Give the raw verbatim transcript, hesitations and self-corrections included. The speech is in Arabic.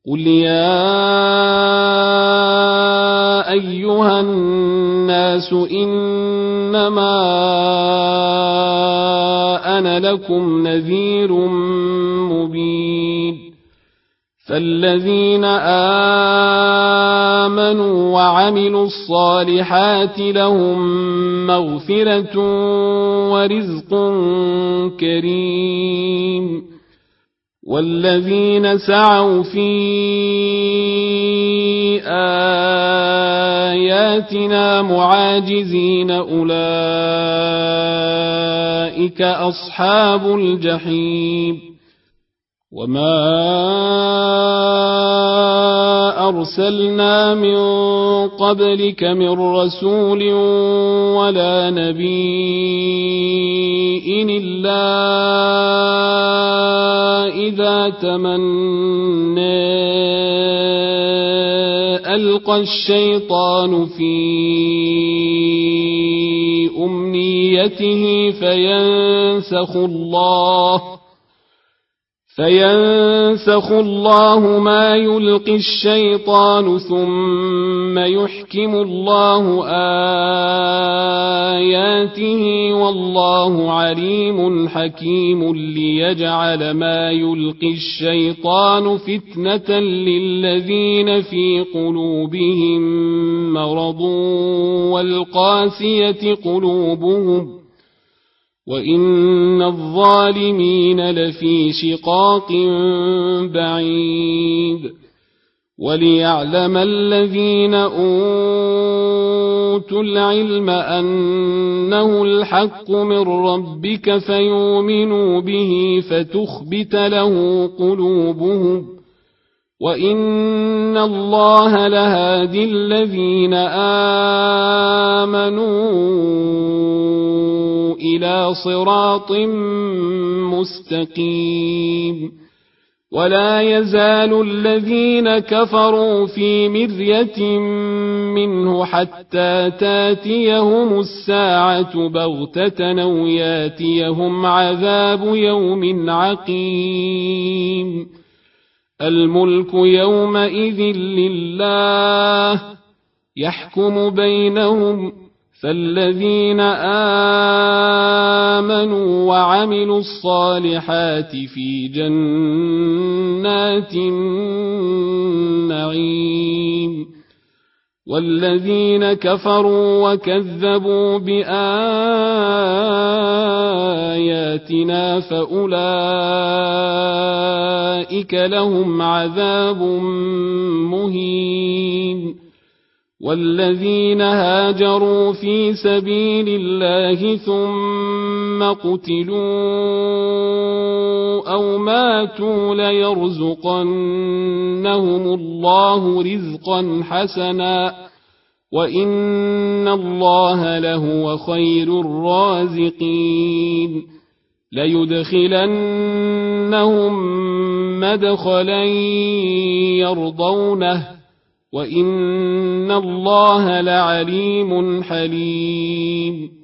قل يا أيها الناس إنما أنا لكم نذير مبين فالذين آمنوا وعملوا الصالحات لهم مغفرة ورزق كريم والذين سعوا في آياتنا معاجزين أولئك أصحاب الجحيم وما أرسلنا من قبلك من رسول ولا نبي إلا إذا تمنى ألقى الشيطان في أمنيته فينسخ الله فينسخ الله ما يلقي الشيطان ثم يحكم الله آياته والله عليم حكيم ليجعل ما يلقي الشيطان فتنة للذين في قلوبهم مرض والقاسية قلوبهم وإن الظالمين لفي شقاق بعيد وليعلم الذين أوتوا العلم أنه الحق من ربك فيؤمنوا به فتخبت له قلوبهم وإن الله لهادي الذين آمنوا إلى صراط مستقيم ولا يزال الذين كفروا في مرية منه حتى تاتيهم الساعة بغتة أو ياتيهم عذاب يوم عقيم الملك يومئذ لله يحكم بينهم فالذين آمنوا وعملوا الصالحات في جنات النعيم والذين كفروا وكذبوا بآياتنا فأولئك لهم عذاب مهين والذين هاجروا في سبيل الله ثم قتلوا أو ماتوا ليرزقنهم الله رزقا حسنا وإن الله لهو خير الرازقين ليدخلنهم مدخلا يرضونه وإن الله لعليم حليم